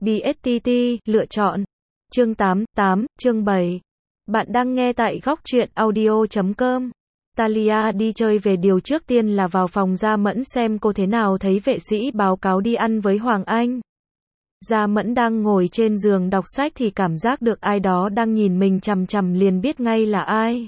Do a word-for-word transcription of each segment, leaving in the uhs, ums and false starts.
bê ét tê tê, lựa chọn. Chương tám, tám, chương bảy. Bạn đang nghe tại góc truyện audio chấm com. Talia đi chơi về, điều trước tiên là vào phòng Gia Mẫn xem cô thế nào, thấy vệ sĩ báo cáo đi ăn với Hoàng Anh. Gia Mẫn đang ngồi trên giường đọc sách thì cảm giác được ai đó đang nhìn mình chằm chằm, liền biết ngay là ai.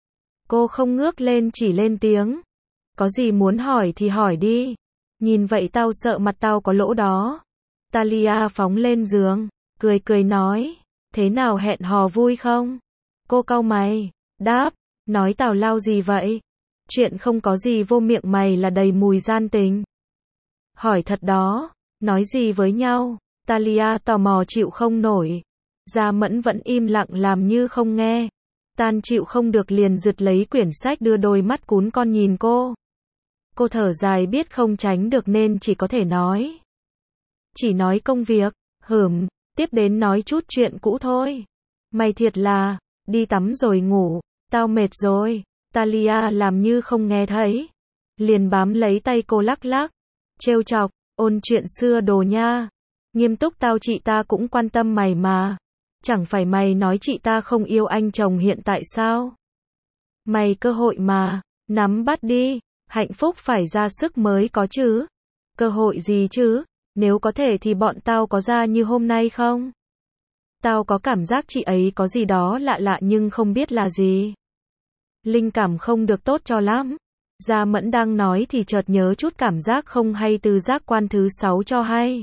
Cô không ngước lên, chỉ lên tiếng. Có gì muốn hỏi thì hỏi đi. Nhìn vậy tao sợ mặt tao có lỗ đó. Talia phóng lên giường, cười cười nói. Thế nào, hẹn hò vui không? Cô cau mày, đáp. Nói tào lao gì vậy? Chuyện không có gì, vô miệng mày là đầy mùi gian tình. Hỏi thật đó, nói gì với nhau? Talia tò mò chịu không nổi. Gia Mẫn vẫn im lặng làm như không nghe. Tan chịu không được liền giật lấy quyển sách, đưa đôi mắt cún con nhìn cô. Cô thở dài, biết không tránh được nên chỉ có thể nói. Chỉ nói công việc, hửm, tiếp đến nói chút chuyện cũ thôi. Mày thiệt là, đi tắm rồi ngủ, tao mệt rồi. Talia làm như không nghe thấy. Liền bám lấy tay cô lắc lắc, trêu chọc, ôn chuyện xưa đồ nha. Nghiêm túc tao, chị ta cũng quan tâm mày mà. Chẳng phải mày nói chị ta không yêu anh chồng hiện tại sao? Mày cơ hội mà, nắm bắt đi, hạnh phúc phải ra sức mới có chứ. Cơ hội gì chứ, nếu có thể thì bọn tao có ra như hôm nay không? Tao có cảm giác chị ấy có gì đó lạ lạ nhưng không biết là gì. Linh cảm không được tốt cho lắm. Gia Mẫn đang nói thì chợt nhớ chút cảm giác không hay từ giác quan thứ sáu cho hay.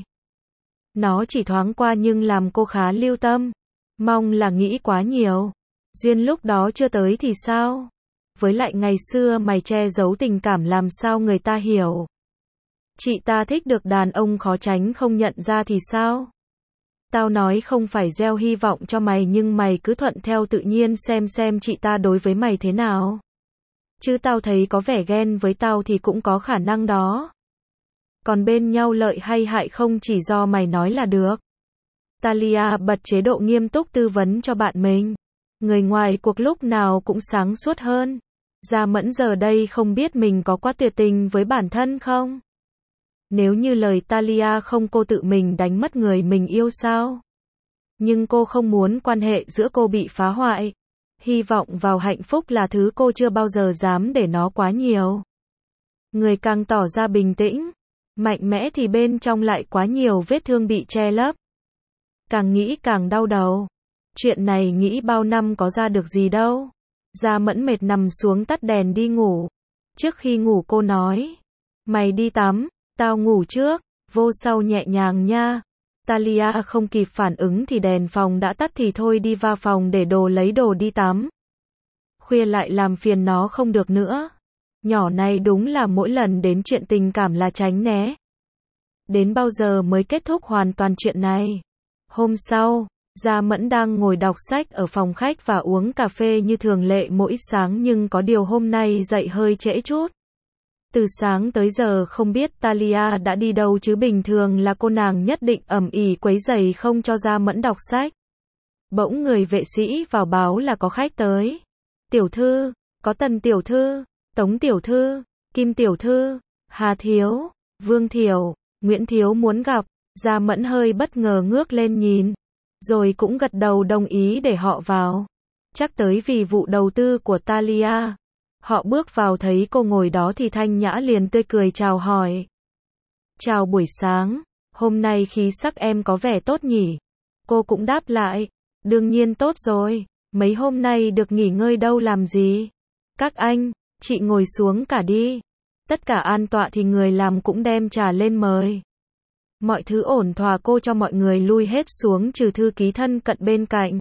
Nó chỉ thoáng qua nhưng làm cô khá lưu tâm. Mong là nghĩ quá nhiều. Duyên lúc đó chưa tới thì sao? Với lại ngày xưa mày che giấu tình cảm làm sao người ta hiểu? Chị ta thích được đàn ông khó tránh không nhận ra thì sao? Tao nói không phải gieo hy vọng cho mày, nhưng mày cứ thuận theo tự nhiên xem xem chị ta đối với mày thế nào. Chứ tao thấy có vẻ ghen với tao thì cũng có khả năng đó. Còn bên nhau lợi hay hại không chỉ do mày nói là được. Talia bật chế độ nghiêm túc tư vấn cho bạn mình. Người ngoài cuộc lúc nào cũng sáng suốt hơn. Gia Mẫn giờ đây không biết mình có quá tuyệt tình với bản thân không? Nếu như lời Talia không, cô tự mình đánh mất người mình yêu sao? Nhưng cô không muốn quan hệ giữa cô bị phá hoại. Hy vọng vào hạnh phúc là thứ cô chưa bao giờ dám để nó quá nhiều. Người càng tỏ ra bình tĩnh, mạnh mẽ thì bên trong lại quá nhiều vết thương bị che lấp. Càng nghĩ càng đau đầu. Chuyện này nghĩ bao năm có ra được gì đâu. Gia Mẫn mệt nằm xuống tắt đèn đi ngủ. Trước khi ngủ cô nói. Mày đi tắm, tao ngủ trước, vô sau nhẹ nhàng nha. Talia không kịp phản ứng thì đèn phòng đã tắt, thì thôi đi vào phòng để đồ, lấy đồ đi tắm. Khuya lại làm phiền nó không được nữa. Nhỏ này đúng là mỗi lần đến chuyện tình cảm là tránh né. Đến bao giờ mới kết thúc hoàn toàn chuyện này? Hôm sau, Gia Mẫn đang ngồi đọc sách ở phòng khách và uống cà phê như thường lệ mỗi sáng, nhưng có điều hôm nay dậy hơi trễ chút. Từ sáng tới giờ không biết Talia đã đi đâu, chứ bình thường là cô nàng nhất định ầm ĩ quấy rầy không cho Gia Mẫn đọc sách. Bỗng người vệ sĩ vào báo là có khách tới. Tiểu thư, có Tần tiểu thư, Tống tiểu thư, Kim tiểu thư, Hà thiếu, Vương thiểu, Nguyễn thiếu muốn gặp. Gia Mẫn hơi bất ngờ ngước lên nhìn, rồi cũng gật đầu đồng ý để họ vào. Chắc tới vì vụ đầu tư của Talia. Họ bước vào thấy cô ngồi đó thì Thanh Nhã liền tươi cười chào hỏi. Chào buổi sáng, hôm nay khí sắc em có vẻ tốt nhỉ? Cô cũng đáp lại. Đương nhiên tốt rồi, mấy hôm nay được nghỉ ngơi đâu làm gì? Các anh, chị ngồi xuống cả đi. Tất cả an tọa thì người làm cũng đem trà lên mời. Mọi thứ ổn thỏa, cô cho mọi người lui hết xuống trừ thư ký thân cận bên cạnh.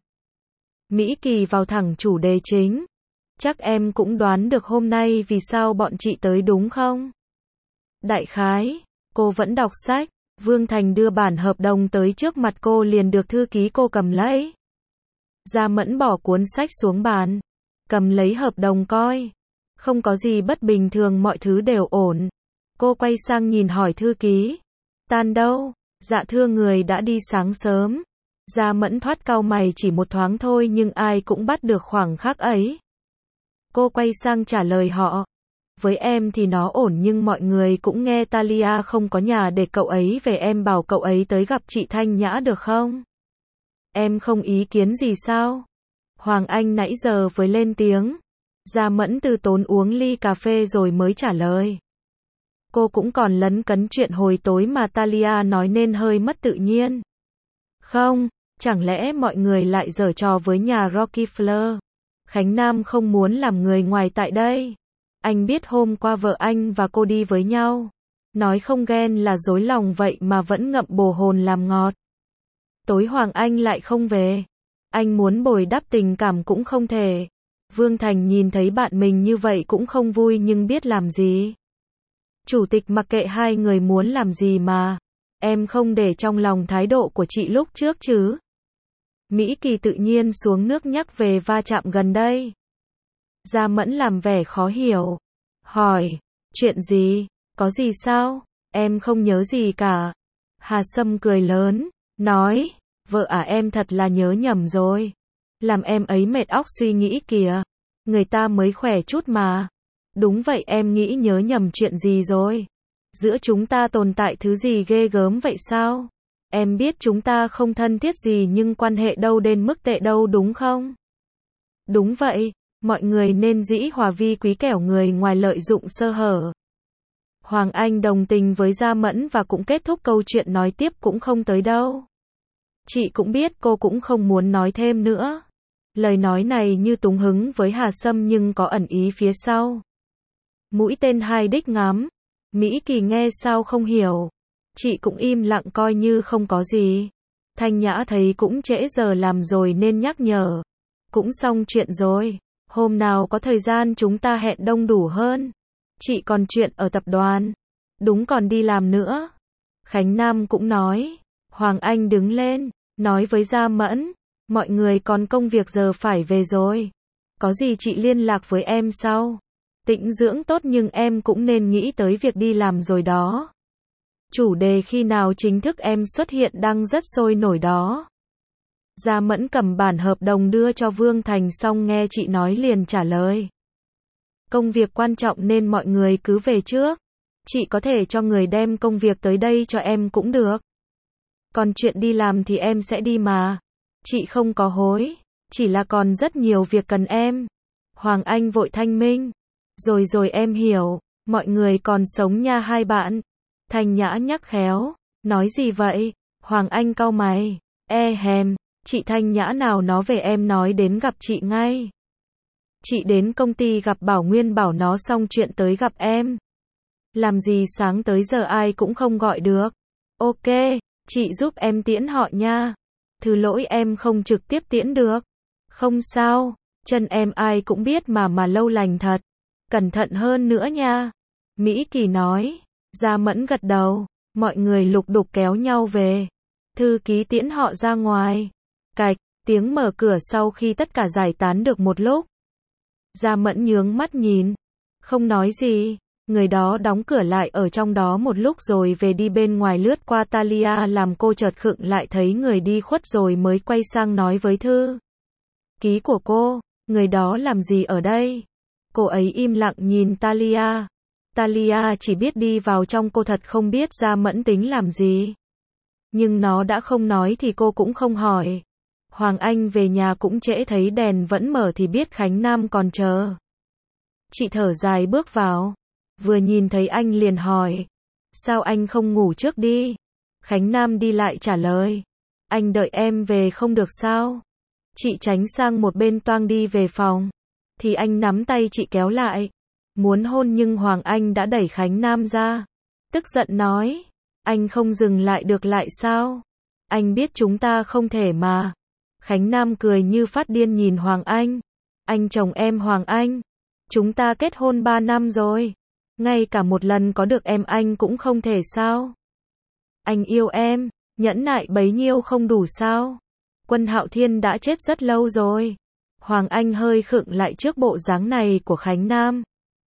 Mỹ Kỳ vào thẳng chủ đề chính. Chắc em cũng đoán được hôm nay vì sao bọn chị tới đúng không? Đại khái, cô vẫn đọc sách. Vương Thành đưa bản hợp đồng tới trước mặt cô, liền được thư ký cô cầm lấy. Gia Mẫn bỏ cuốn sách xuống bàn, cầm lấy hợp đồng coi. Không có gì bất bình thường, mọi thứ đều ổn. Cô quay sang nhìn hỏi thư ký. Tan đâu? Dạ thưa, người đã đi sáng sớm. Gia Mẫn thoát cau mày chỉ một thoáng thôi, nhưng ai cũng bắt được khoảng khắc ấy. Cô quay sang trả lời họ. Với em thì nó ổn nhưng mọi người cũng nghe Talia không có nhà để cậu ấy về, em bảo cậu ấy tới gặp chị Thanh Nhã được không? Em không ý kiến gì sao? Hoàng Anh nãy giờ với lên tiếng. Gia Mẫn từ tốn uống ly cà phê rồi mới trả lời. Cô cũng còn lấn cấn chuyện hồi tối mà Talia nói nên hơi mất tự nhiên. Không, chẳng lẽ mọi người lại giở trò với nhà Rocky Fleur? Khánh Nam không muốn làm người ngoài tại đây. Anh biết hôm qua vợ anh và cô đi với nhau. Nói không ghen là dối lòng vậy mà vẫn ngậm bồ hồn làm ngọt. Tối Hoàng Anh lại không về. Anh muốn bồi đắp tình cảm cũng không thể. Vương Thành nhìn thấy bạn mình như vậy cũng không vui nhưng biết làm gì. Chủ tịch mặc kệ hai người muốn làm gì mà. Em không để trong lòng thái độ của chị lúc trước chứ. Mỹ Kỳ tự nhiên xuống nước nhắc về va chạm gần đây. Gia Mẫn làm vẻ khó hiểu. Hỏi, chuyện gì? Có gì sao? Em không nhớ gì cả. Hà Sâm cười lớn, nói, vợ à em thật là nhớ nhầm rồi. Làm em ấy mệt óc suy nghĩ kìa. Người ta mới khỏe chút mà. Đúng vậy, em nghĩ nhớ nhầm chuyện gì rồi? Giữa chúng ta tồn tại thứ gì ghê gớm vậy sao? Em biết chúng ta không thân thiết gì nhưng quan hệ đâu đến mức tệ đâu đúng không? Đúng vậy, mọi người nên dĩ hòa vi quý, kẻo người ngoài lợi dụng sơ hở. Hoàng Anh đồng tình với Gia Mẫn và cũng kết thúc câu chuyện, nói tiếp cũng không tới đâu. Chị cũng biết cô cũng không muốn nói thêm nữa. Lời nói này như túng hứng với Hà Sâm nhưng có ẩn ý phía sau. Mũi tên hai đích ngắm. Mỹ Kỳ nghe sao không hiểu. Chị cũng im lặng coi như không có gì. Thanh Nhã thấy cũng trễ giờ làm rồi nên nhắc nhở. Cũng xong chuyện rồi. Hôm nào có thời gian chúng ta hẹn đông đủ hơn. Chị còn chuyện ở tập đoàn. Đúng, còn đi làm nữa. Khánh Nam cũng nói. Hoàng Anh đứng lên, nói với Gia Mẫn. Mọi người còn công việc giờ phải về rồi. Có gì chị liên lạc với em sau. Tĩnh dưỡng tốt nhưng em cũng nên nghĩ tới việc đi làm rồi đó. Chủ đề khi nào chính thức em xuất hiện đang rất sôi nổi đó. Gia Mẫn cầm bản hợp đồng đưa cho Vương Thành xong nghe chị nói liền trả lời. Công việc quan trọng nên mọi người cứ về trước. Chị có thể cho người đem công việc tới đây cho em cũng được. Còn chuyện đi làm thì em sẽ đi mà. Chị không có hối. Chỉ là còn rất nhiều việc cần em. Hoàng Anh vội thanh minh. Rồi rồi em hiểu. Mọi người còn sống nha hai bạn. Thanh Nhã nhắc khéo. Nói gì vậy? Hoàng Anh cau mày. E hèm. Chị Thanh Nhã nào nó về em nói đến gặp chị ngay. Chị đến công ty gặp Bảo Nguyên bảo nó xong chuyện tới gặp em. Làm gì sáng tới giờ ai cũng không gọi được. Ok, chị giúp em tiễn họ nha. Thứ lỗi em không trực tiếp tiễn được. Không sao, chân em ai cũng biết mà mà lâu lành thật. Cẩn thận hơn nữa nha. Mỹ Kỳ nói. Gia Mẫn gật đầu. Mọi người lục đục kéo nhau về. Thư ký tiễn họ ra ngoài. Cạch, tiếng mở cửa sau khi tất cả giải tán được một lúc. Gia Mẫn nhướng mắt nhìn. Không nói gì. Người đó đóng cửa lại ở trong đó một lúc rồi về đi bên ngoài lướt qua Talia làm cô chợt khựng lại thấy người đi khuất rồi mới quay sang nói với thư ký của cô. Người đó làm gì ở đây? Cô ấy im lặng nhìn Talia. Talia chỉ biết đi vào trong, cô thật không biết Gia Mẫn tính làm gì. Nhưng nó đã không nói thì cô cũng không hỏi. Hoàng Anh về nhà cũng trễ, thấy đèn vẫn mở thì biết Khánh Nam còn chờ. Chị thở dài bước vào. Vừa nhìn thấy anh liền hỏi. Sao anh không ngủ trước đi? Khánh Nam đi lại trả lời. Anh đợi em về không được sao? Chị tránh sang một bên toang đi về phòng. Thì anh nắm tay chị kéo lại. Muốn hôn nhưng Hoàng Anh đã đẩy Khánh Nam ra. Tức giận nói. Anh không dừng lại được lại sao? Anh biết chúng ta không thể mà. Khánh Nam cười như phát điên nhìn Hoàng Anh. Anh chồng em Hoàng Anh. Chúng ta kết hôn ba năm rồi. Ngay cả một lần có được em anh cũng không thể sao? Anh yêu em, nhẫn nại bấy nhiêu không đủ sao? Quân Hạo Thiên đã chết rất lâu rồi. Hoàng Anh hơi khựng lại trước bộ dáng này của Khánh Nam.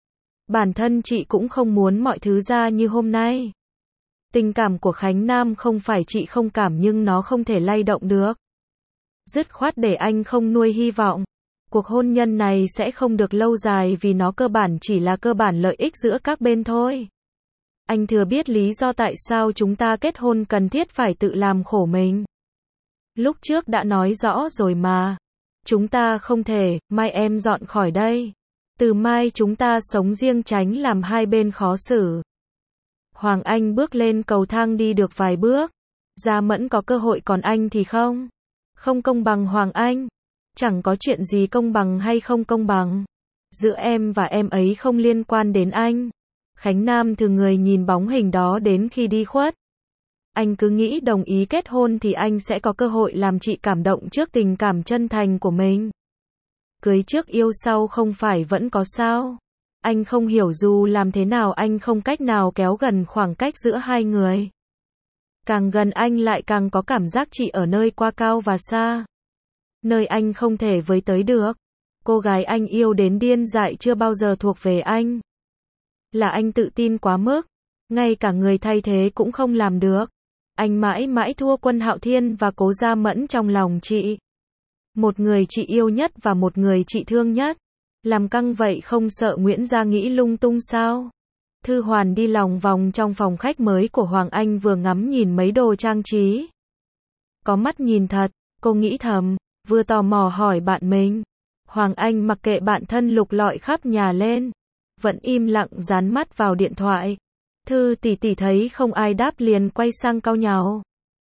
Bản thân chị cũng không muốn mọi thứ ra như hôm nay. Tình cảm của Khánh Nam không phải chị không cảm nhưng nó không thể lay động được. Dứt khoát để anh không nuôi hy vọng. cuộc hôn nhân này sẽ không được lâu dài vì nó cơ bản chỉ là cơ bản lợi ích giữa các bên thôi. Anh thừa biết lý do tại sao chúng ta kết hôn cần thiết phải tự làm khổ mình. Lúc trước đã nói rõ rồi mà. Chúng ta không thể, mai em dọn khỏi đây. Từ mai chúng ta sống riêng tránh làm hai bên khó xử. Hoàng Anh bước lên cầu thang đi được vài bước. Gia Mẫn có cơ hội còn anh thì không. Không công bằng Hoàng Anh. Chẳng có chuyện gì công bằng hay không công bằng. Giữa em và em ấy không liên quan đến anh. Khánh Nam từ người nhìn bóng hình đó đến khi đi khuất. Anh cứ nghĩ đồng ý kết hôn thì anh sẽ có cơ hội làm chị cảm động trước tình cảm chân thành của mình. Cưới trước yêu sau không phải vẫn có sao. Anh không hiểu dù làm thế nào anh không cách nào kéo gần khoảng cách giữa hai người. Càng gần anh lại càng có cảm giác chị ở nơi quá cao và xa. Nơi anh không thể với tới được. Cô gái anh yêu đến điên dại chưa bao giờ thuộc về anh. Là anh tự tin quá mức. Ngay cả người thay thế cũng không làm được. Anh mãi mãi thua Quân Hạo Thiên và Cố Gia Mẫn trong lòng chị. Một người chị yêu nhất và một người chị thương nhất. Làm căng vậy không sợ Nguyễn Gia nghĩ lung tung sao? Thư Hoàn đi lòng vòng trong phòng khách mới của Hoàng Anh vừa ngắm nhìn mấy đồ trang trí. Có mắt nhìn thật, cô nghĩ thầm, vừa tò mò hỏi bạn mình. Hoàng Anh mặc kệ bạn thân lục lọi khắp nhà lên. Vẫn im lặng dán mắt vào điện thoại. Thư tỷ tỷ thấy không ai đáp liền quay sang cau nhàu.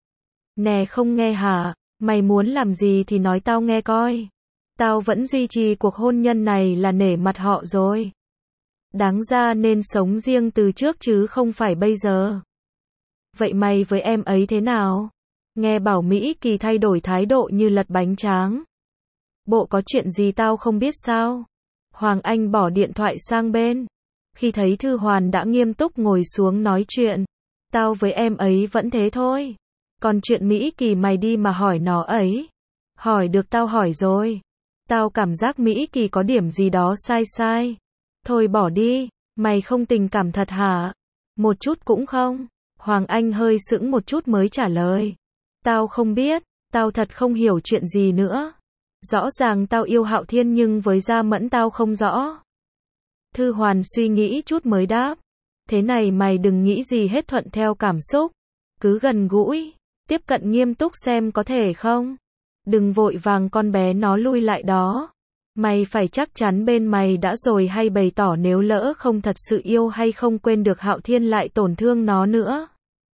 Nè không nghe hả? Mày muốn làm gì thì nói tao nghe coi. Tao vẫn duy trì cuộc hôn nhân này là nể mặt họ rồi. Đáng ra nên sống riêng từ trước chứ không phải bây giờ. Vậy mày với em ấy thế nào? Nghe bảo Mỹ Kỳ thay đổi thái độ như lật bánh tráng. Bộ có chuyện gì tao không biết sao? Hoàng Anh bỏ điện thoại sang bên. Khi thấy Thư Hoàn đã nghiêm túc ngồi xuống nói chuyện. Tao với em ấy vẫn thế thôi. Còn chuyện Mỹ Kỳ mày đi mà hỏi nó ấy. Hỏi được tao hỏi rồi. Tao cảm giác Mỹ Kỳ có điểm gì đó sai sai. Thôi bỏ đi, mày không tình cảm thật hả? Một chút cũng không. Hoàng Anh hơi sững một chút mới trả lời. Tao không biết, tao thật không hiểu chuyện gì nữa. Rõ ràng tao yêu Hạo Thiên nhưng với Gia Mẫn tao không rõ. Thư Hoàn suy nghĩ chút mới đáp. Thế này mày đừng nghĩ gì hết thuận theo cảm xúc. Cứ gần gũi, tiếp cận nghiêm túc xem có thể không. Đừng vội vàng con bé nó lui lại đó. Mày phải chắc chắn bên mày đã rồi hay bày tỏ nếu lỡ không thật sự yêu hay không quên được Hạo Thiên lại tổn thương nó nữa.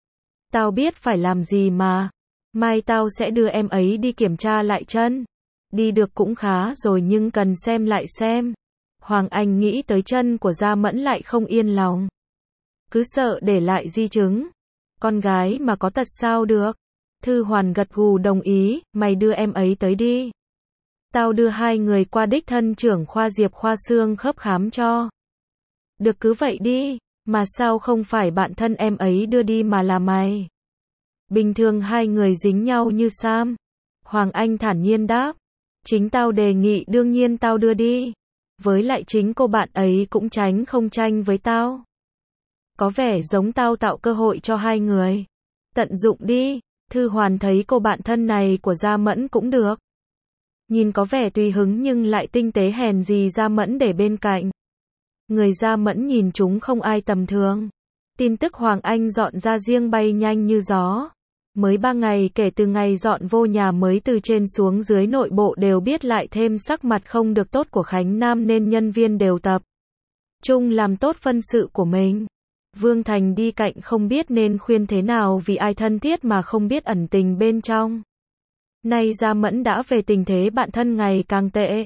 Tao biết phải làm gì mà. Mai tao sẽ đưa em ấy đi kiểm tra lại chân. Đi được cũng khá rồi nhưng cần xem lại xem. Hoàng Anh nghĩ tới chân của Gia Mẫn lại không yên lòng. Cứ sợ để lại di chứng. Con gái mà có tật sao được. Thư Hoàn gật gù đồng ý, mày đưa em ấy tới đi. Tao đưa hai người qua đích thân trưởng khoa Diệp khoa xương khớp khám cho. Được cứ vậy đi, mà sao không phải bạn thân em ấy đưa đi mà là mày? Bình thường hai người dính nhau như Sam. Hoàng Anh thản nhiên đáp. Chính tao đề nghị đương nhiên tao đưa đi. Với lại chính cô bạn ấy cũng tránh không tranh với tao. Có vẻ giống tao tạo cơ hội cho hai người. Tận dụng đi. Thư Hoàn thấy cô bạn thân này của Gia Mẫn cũng được. Nhìn có vẻ tùy hứng nhưng lại tinh tế hèn gì Gia Mẫn để bên cạnh. Người Gia Mẫn nhìn chúng không ai tầm thường. Tin tức Hoàng Anh dọn ra riêng bay nhanh như gió. Mới ba ngày kể từ ngày dọn vô nhà mới từ trên xuống dưới nội bộ đều biết lại thêm sắc mặt không được tốt của Khánh Nam nên nhân viên đều tập trung làm tốt phân sự của mình. Vương Thành đi cạnh không biết nên khuyên thế nào vì ai thân thiết mà không biết ẩn tình bên trong. Nay Gia Mẫn đã về tình thế bạn thân ngày càng tệ.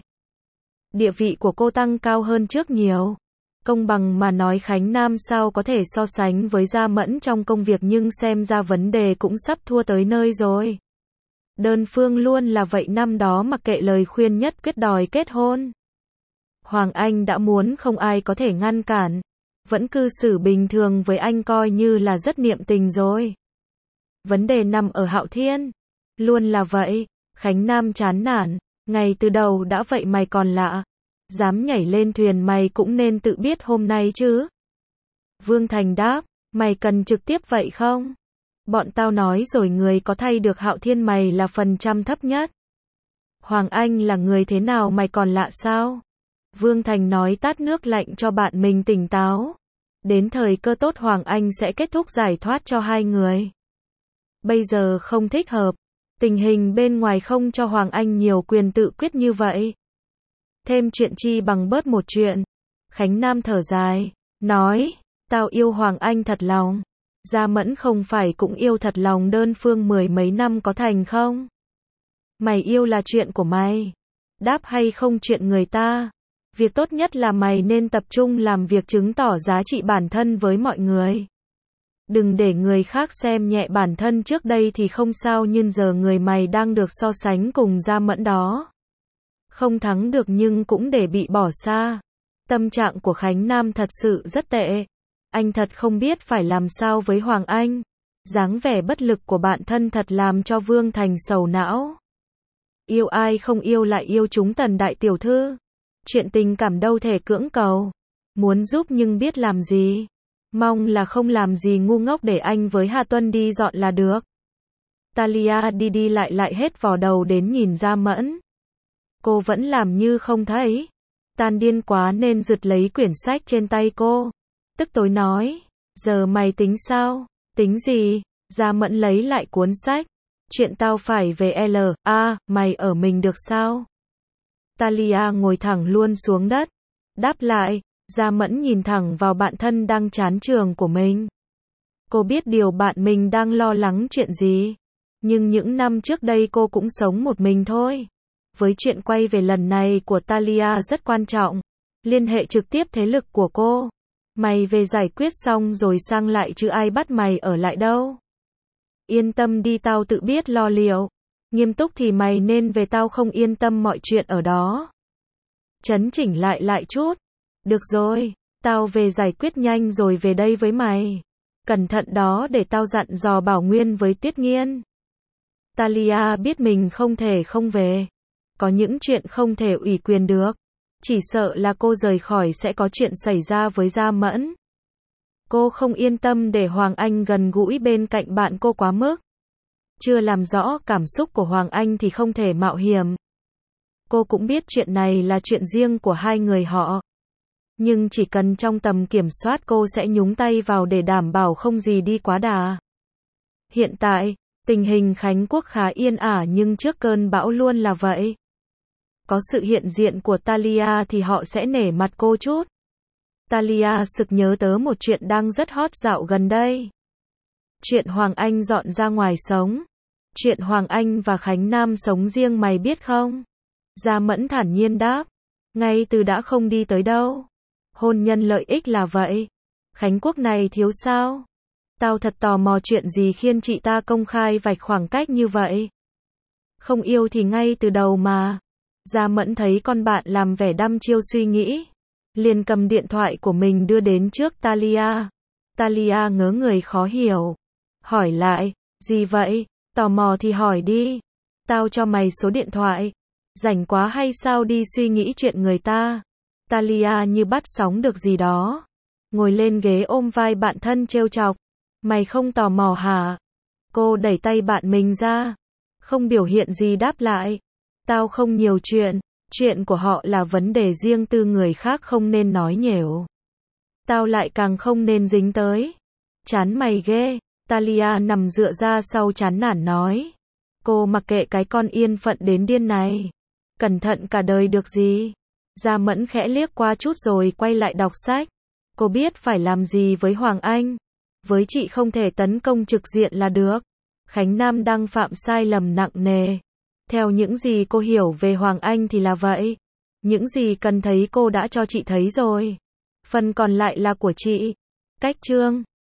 Địa vị của cô tăng cao hơn trước nhiều. Công bằng mà nói Khánh Nam sao có thể so sánh với Gia Mẫn trong công việc nhưng xem ra vấn đề cũng sắp thua tới nơi rồi. Đơn phương luôn là vậy năm đó mặc kệ lời khuyên nhất quyết đòi kết hôn. Hoàng Anh đã muốn không ai có thể ngăn cản. Vẫn cư xử bình thường với anh coi như là rất niệm tình rồi. Vấn đề nằm ở Hạo Thiên. Luôn là vậy. Khánh Nam chán nản. Ngày từ đầu đã vậy mày còn lạ. Dám nhảy lên thuyền mày cũng nên tự biết hôm nay chứ. Vương Thành đáp. Mày cần trực tiếp vậy không? Bọn tao nói rồi người có thay được Hạo Thiên mày là phần trăm thấp nhất. Hoàng Anh là người thế nào mày còn lạ sao? Vương Thành nói tát nước lạnh cho bạn mình tỉnh táo. Đến thời cơ tốt Hoàng Anh sẽ kết thúc giải thoát cho hai người. Bây giờ không thích hợp. Tình hình bên ngoài không cho Hoàng Anh nhiều quyền tự quyết như vậy. Thêm chuyện chi bằng bớt một chuyện. Khánh Nam thở dài, nói, tao yêu Hoàng Anh thật lòng. Gia Mẫn không phải cũng yêu thật lòng đơn phương mười mấy năm có thành không? Mày yêu là chuyện của mày. Đáp hay không chuyện người ta. Việc tốt nhất là mày nên tập trung làm việc chứng tỏ giá trị bản thân với mọi người. Đừng để người khác xem nhẹ bản thân trước đây thì không sao nhưng giờ người mày đang được so sánh cùng Gia Mẫn đó. Không thắng được nhưng cũng để bị bỏ xa. Tâm trạng của Khánh Nam thật sự rất tệ. Anh thật không biết phải làm sao với Hoàng Anh. Dáng vẻ bất lực của bạn thân thật làm cho Vương Thành sầu não. Yêu ai không yêu lại yêu chúng Tần đại tiểu thư. Chuyện tình cảm đâu thể cưỡng cầu. Muốn giúp nhưng biết làm gì. Mong là không làm gì ngu ngốc để anh với Hà Tuân đi dọn là được. Talia đi đi lại lại hết vò đầu đến nhìn Gia Mẫn. Cô vẫn làm như không thấy. Tan điên quá nên giật lấy quyển sách trên tay cô. Tức tối nói, giờ mày tính sao? Tính gì? Gia Mẫn lấy lại cuốn sách. Chuyện tao phải về L A, mày ở mình được sao? Talia ngồi thẳng luôn xuống đất. Đáp lại, Gia Mẫn nhìn thẳng vào bạn thân đang chán trường của mình. Cô biết điều bạn mình đang lo lắng chuyện gì. Nhưng những năm trước đây cô cũng sống một mình thôi. Với chuyện quay về lần này của Talia rất quan trọng. Liên hệ trực tiếp thế lực của cô. Mày về giải quyết xong rồi sang lại chứ ai bắt mày ở lại đâu. Yên tâm đi tao tự biết lo liệu. Nghiêm túc thì mày nên về tao không yên tâm mọi chuyện ở đó. Chấn chỉnh lại lại chút. Được rồi, tao về giải quyết nhanh rồi về đây với mày. Cẩn thận đó để tao dặn dò Bảo Nguyên với Tuyết Nghiên. Talia biết mình không thể không về. Có những chuyện không thể ủy quyền được. Chỉ sợ là cô rời khỏi sẽ có chuyện xảy ra với Gia Mẫn. Cô không yên tâm để Hoàng Anh gần gũi bên cạnh bạn cô quá mức. Chưa làm rõ cảm xúc của Hoàng Anh thì không thể mạo hiểm. Cô cũng biết chuyện này là chuyện riêng của hai người họ. Nhưng chỉ cần trong tầm kiểm soát cô sẽ nhúng tay vào để đảm bảo không gì đi quá đà. Hiện tại, tình hình Khánh Quốc khá yên ả nhưng trước cơn bão luôn là vậy. Có sự hiện diện của Talia thì họ sẽ nể mặt cô chút. Talia sực nhớ tới một chuyện đang rất hot dạo gần đây. Chuyện Hoàng Anh dọn ra ngoài sống. Chuyện Hoàng Anh và Khánh Nam sống riêng mày biết không? Gia Mẫn thản nhiên đáp. Ngay từ đã không đi tới đâu. Hôn nhân lợi ích là vậy. Khánh Quốc này thiếu sao? Tao thật tò mò chuyện gì khiến chị ta công khai vạch khoảng cách như vậy. Không yêu thì ngay từ đầu mà. Gia Mẫn thấy con bạn làm vẻ đăm chiêu suy nghĩ. Liền cầm điện thoại của mình đưa đến trước Talia. Talia ngớ người khó hiểu. Hỏi lại, gì vậy? Tò mò thì hỏi đi. Tao cho mày số điện thoại. Rảnh quá hay sao đi suy nghĩ chuyện người ta. Talia như bắt sóng được gì đó. Ngồi lên ghế ôm vai bạn thân trêu chọc. Mày không tò mò hả? Cô đẩy tay bạn mình ra. Không biểu hiện gì đáp lại. Tao không nhiều chuyện. Chuyện của họ là vấn đề riêng tư người khác không nên nói nhểu. Tao lại càng không nên dính tới. Chán mày ghê. Talia nằm dựa ra sau chán nản nói. Cô mặc kệ cái con yên phận đến điên này. Cẩn thận cả đời được gì. Gia Mẫn khẽ liếc qua chút rồi quay lại đọc sách. Cô biết phải làm gì với Hoàng Anh. Với chị không thể tấn công trực diện là được. Khánh Nam đang phạm sai lầm nặng nề. Theo những gì cô hiểu về Hoàng Anh thì là vậy. Những gì cần thấy cô đã cho chị thấy rồi. Phần còn lại là của chị. Cách chương